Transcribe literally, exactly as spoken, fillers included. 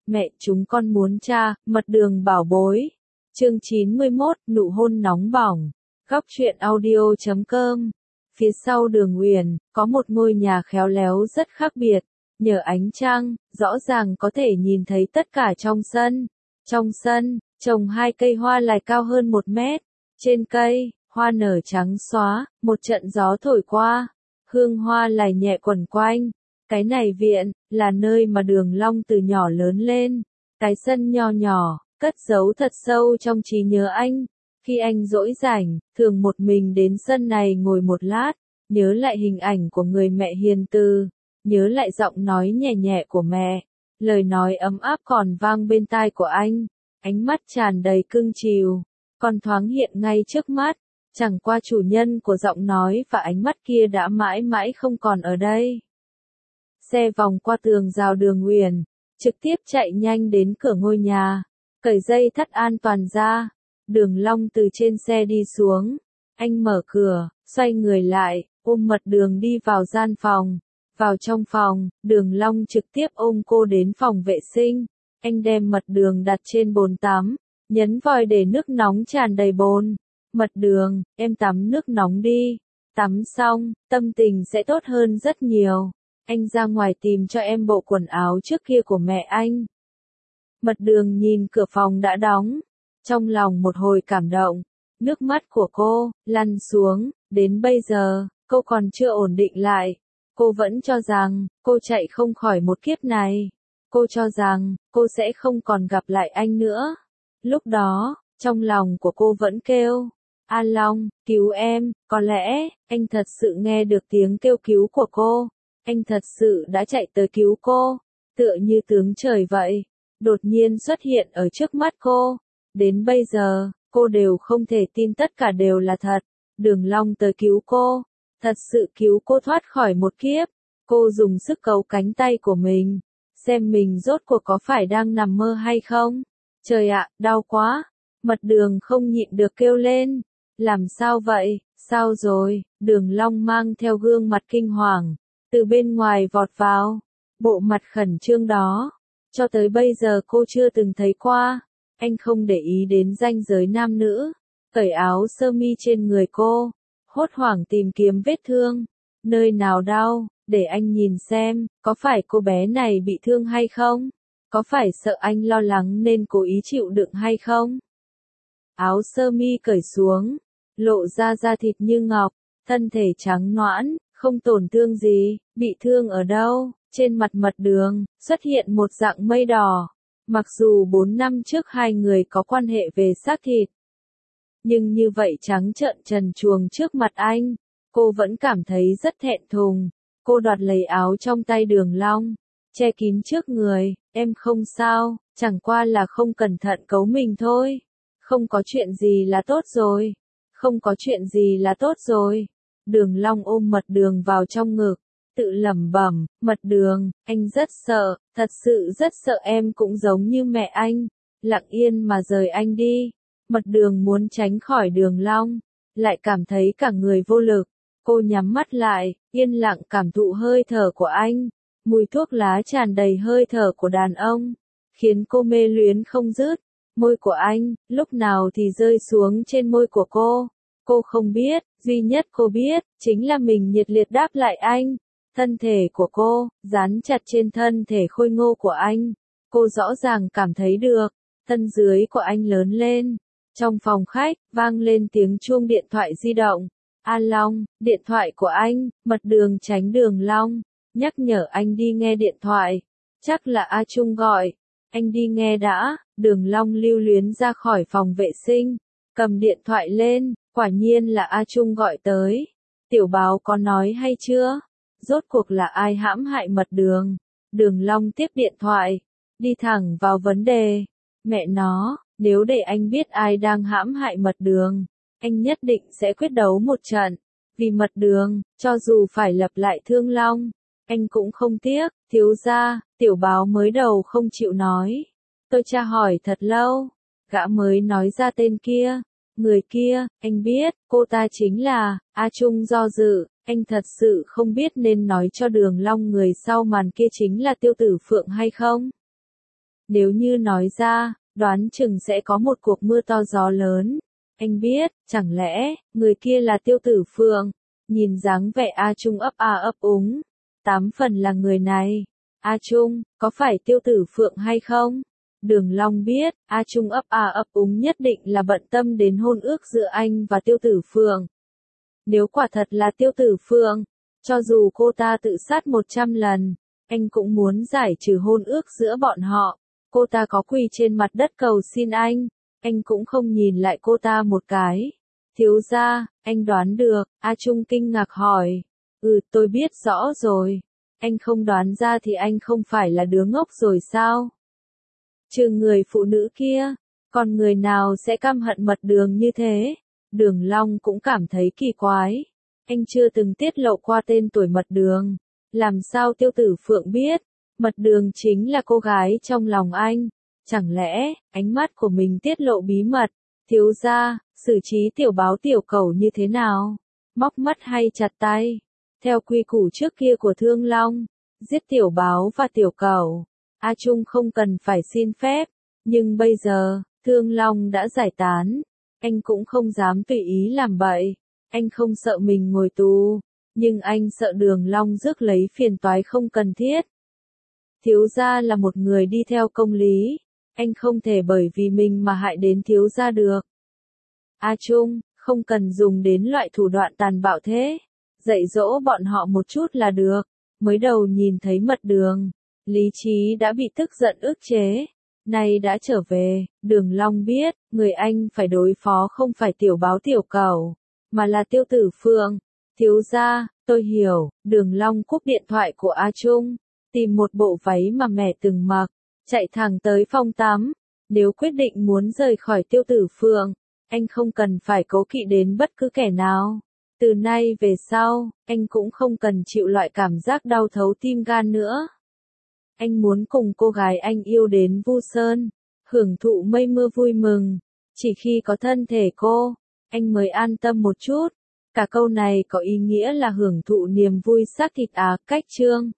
Mẹ chúng con muốn cha, mật đường bảo bối. Chương chín mươi mốt, nụ hôn nóng bỏng. Góc truyện audio chấm com. Phía sau Đường Uyển, có một ngôi nhà khéo léo rất khác biệt. Nhờ ánh trăng, rõ ràng có thể nhìn thấy tất cả trong sân. Trong sân, trồng hai cây hoa lài cao hơn một mét. Trên cây, hoa nở trắng xóa, một trận gió thổi qua. Hương hoa lài nhẹ quẩn quanh. Cái này viện, là nơi mà Đường Long từ nhỏ lớn lên. Cái sân nho nhỏ, cất giấu thật sâu trong trí nhớ anh. Khi anh rỗi rảnh, thường một mình đến sân này ngồi một lát, nhớ lại hình ảnh của người mẹ hiền từ, nhớ lại giọng nói nhẹ nhẹ của mẹ, lời nói ấm áp còn vang bên tai của anh, ánh mắt tràn đầy cưng chiều, còn thoáng hiện ngay trước mắt, chẳng qua chủ nhân của giọng nói và ánh mắt kia đã mãi mãi không còn ở đây. Xe vòng qua tường rào Đường Uyển, trực tiếp chạy nhanh đến cửa ngôi nhà, cởi dây thắt an toàn ra. Đường Long từ trên xe đi xuống, anh mở cửa, xoay người lại, ôm Mật Đường đi vào gian phòng. Vào trong phòng, Đường Long trực tiếp ôm cô đến phòng vệ sinh, anh đem Mật Đường đặt trên bồn tắm, nhấn vòi để nước nóng tràn đầy bồn. Mật Đường, em tắm nước nóng đi, tắm xong, tâm tình sẽ tốt hơn rất nhiều. Anh ra ngoài tìm cho em bộ quần áo trước kia của mẹ anh. Mật Đường nhìn cửa phòng đã đóng, trong lòng một hồi cảm động, nước mắt của cô lăn xuống, đến bây giờ, cô còn chưa ổn định lại. Cô vẫn cho rằng, cô chạy không khỏi một kiếp này. Cô cho rằng, cô sẽ không còn gặp lại anh nữa. Lúc đó, trong lòng của cô vẫn kêu, A Long, cứu em, có lẽ, anh thật sự nghe được tiếng kêu cứu của cô. Anh thật sự đã chạy tới cứu cô, tựa như tướng trời vậy, đột nhiên xuất hiện ở trước mắt cô. Đến bây giờ, cô đều không thể tin tất cả đều là thật. Đường Long tới cứu cô, thật sự cứu cô thoát khỏi một kiếp. Cô dùng sức cấu cánh tay của mình, xem mình rốt cuộc có phải đang nằm mơ hay không. Trời ạ, đau quá. Mật Đường không nhịn được kêu lên. Làm sao vậy, sao rồi? Đường Long mang theo gương mặt kinh hoàng, từ bên ngoài vọt vào. Bộ mặt khẩn trương đó, cho tới bây giờ cô chưa từng thấy qua. Anh không để ý đến ranh giới nam nữ, cởi áo sơ mi trên người cô, hốt hoảng tìm kiếm vết thương, nơi nào đau, để anh nhìn xem, có phải cô bé này bị thương hay không? Có phải sợ anh lo lắng nên cố ý chịu đựng hay không? Áo sơ mi cởi xuống, lộ ra da thịt như ngọc, thân thể trắng nõn, không tổn thương gì, bị thương ở đâu? Trên mặt Mật Đường, xuất hiện một dạng mây đỏ. Mặc dù bốn năm trước hai người có quan hệ về xác thịt, nhưng như vậy trắng trợn trần truồng trước mặt anh, cô vẫn cảm thấy rất thẹn thùng. Cô đoạt lấy áo trong tay Đường Long, che kín trước người, em không sao, chẳng qua là không cẩn thận cấu mình thôi. Không có chuyện gì là tốt rồi, không có chuyện gì là tốt rồi. Đường Long ôm Mật Đường vào trong ngực, tự lẩm bẩm, Mật Đường, anh rất sợ, thật sự rất sợ em cũng giống như mẹ anh, lặng yên mà rời anh đi. Mật Đường muốn tránh khỏi Đường Long, lại cảm thấy cả người vô lực. Cô nhắm mắt lại, yên lặng cảm thụ hơi thở của anh, mùi thuốc lá tràn đầy hơi thở của đàn ông, khiến cô mê luyến không dứt. Môi của anh, lúc nào thì rơi xuống trên môi của cô. Cô không biết, duy nhất cô biết, chính là mình nhiệt liệt đáp lại anh. Thân thể của cô, dán chặt trên thân thể khôi ngô của anh. Cô rõ ràng cảm thấy được, thân dưới của anh lớn lên. Trong phòng khách, vang lên tiếng chuông điện thoại di động. A Long, điện thoại của anh. Mật Đường tránh Đường Long, nhắc nhở anh đi nghe điện thoại. Chắc là A Trung gọi. Anh đi nghe đã. Đường Long lưu luyến ra khỏi phòng vệ sinh, cầm điện thoại lên, quả nhiên là A Trung gọi tới. Tiểu báo có nói hay chưa? Rốt cuộc là ai hãm hại Mật Đường? Đường Long tiếp điện thoại, đi thẳng vào vấn đề. Mẹ nó, nếu để anh biết ai đang hãm hại Mật Đường, anh nhất định sẽ quyết đấu một trận. Vì Mật Đường, cho dù phải lập lại Thương Long, anh cũng không tiếc. Thiếu gia, tiểu báo mới đầu không chịu nói. Tôi tra hỏi thật lâu, gã mới nói ra tên kia. Người kia, anh biết, cô ta chính là, A Trung do dự, anh thật sự không biết nên nói cho Đường Long người sau màn kia chính là Tiêu Tử Phượng hay không. Nếu như nói ra, đoán chừng sẽ có một cuộc mưa to gió lớn. Anh biết, chẳng lẽ, người kia là Tiêu Tử Phượng? Nhìn dáng vẻ A Trung ấp a ấp úng. Tám phần là người này. A Trung, có phải Tiêu Tử Phượng hay không? Đường Long biết, A Trung ấp a ấp úng nhất định là bận tâm đến hôn ước giữa anh và Tiêu Tử Phượng. Nếu quả thật là Tiêu Tử Phượng, cho dù cô ta tự sát một trăm lần, anh cũng muốn giải trừ hôn ước giữa bọn họ. Cô ta có quỳ trên mặt đất cầu xin anh, anh cũng không nhìn lại cô ta một cái. Thiếu gia, anh đoán được, A Trung kinh ngạc hỏi. Ừ, tôi biết rõ rồi. Anh không đoán ra thì anh không phải là đứa ngốc rồi sao? Trừ người phụ nữ kia, còn người nào sẽ căm hận Mật Đường như thế? Đường Long cũng cảm thấy kỳ quái. Anh chưa từng tiết lộ qua tên tuổi Mật Đường. Làm sao Tiêu Tử Phượng biết? Mật Đường chính là cô gái trong lòng anh. Chẳng lẽ, ánh mắt của mình tiết lộ bí mật? Thiếu gia, xử trí tiểu báo tiểu cẩu như thế nào? Móc mắt hay chặt tay? Theo quy củ trước kia của Thương Long, giết tiểu báo và tiểu cẩu, A Trung không cần phải xin phép. Nhưng bây giờ, Thương Long đã giải tán. Anh cũng không dám tùy ý làm bậy. Anh không sợ mình ngồi tù, nhưng anh sợ Đường Long rước lấy phiền toái không cần thiết. Thiếu gia là một người đi theo công lý. Anh không thể bởi vì mình mà hại đến thiếu gia được. A Trung, không cần dùng đến loại thủ đoạn tàn bạo thế. Dạy dỗ bọn họ một chút là được. Mới đầu nhìn thấy Mật Đường, lý trí đã bị tức giận ức chế. Nay đã trở về, Đường Long biết, người anh phải đối phó không phải tiểu báo tiểu cẩu, mà là Tiêu Tử Phượng. Thiếu gia, tôi hiểu. Đường Long cúp điện thoại của A Trung, tìm một bộ váy mà mẹ từng mặc, chạy thẳng tới phòng tắm. Nếu quyết định muốn rời khỏi Tiêu Tử Phượng, anh không cần phải cố kỵ đến bất cứ kẻ nào. Từ nay về sau, anh cũng không cần chịu loại cảm giác đau thấu tim gan nữa. Anh muốn cùng cô gái anh yêu đến Vu Sơn, hưởng thụ mây mưa vui mừng. Chỉ khi có thân thể cô, anh mới an tâm một chút. Cả câu này có ý nghĩa là hưởng thụ niềm vui xác thịt á. Cách chương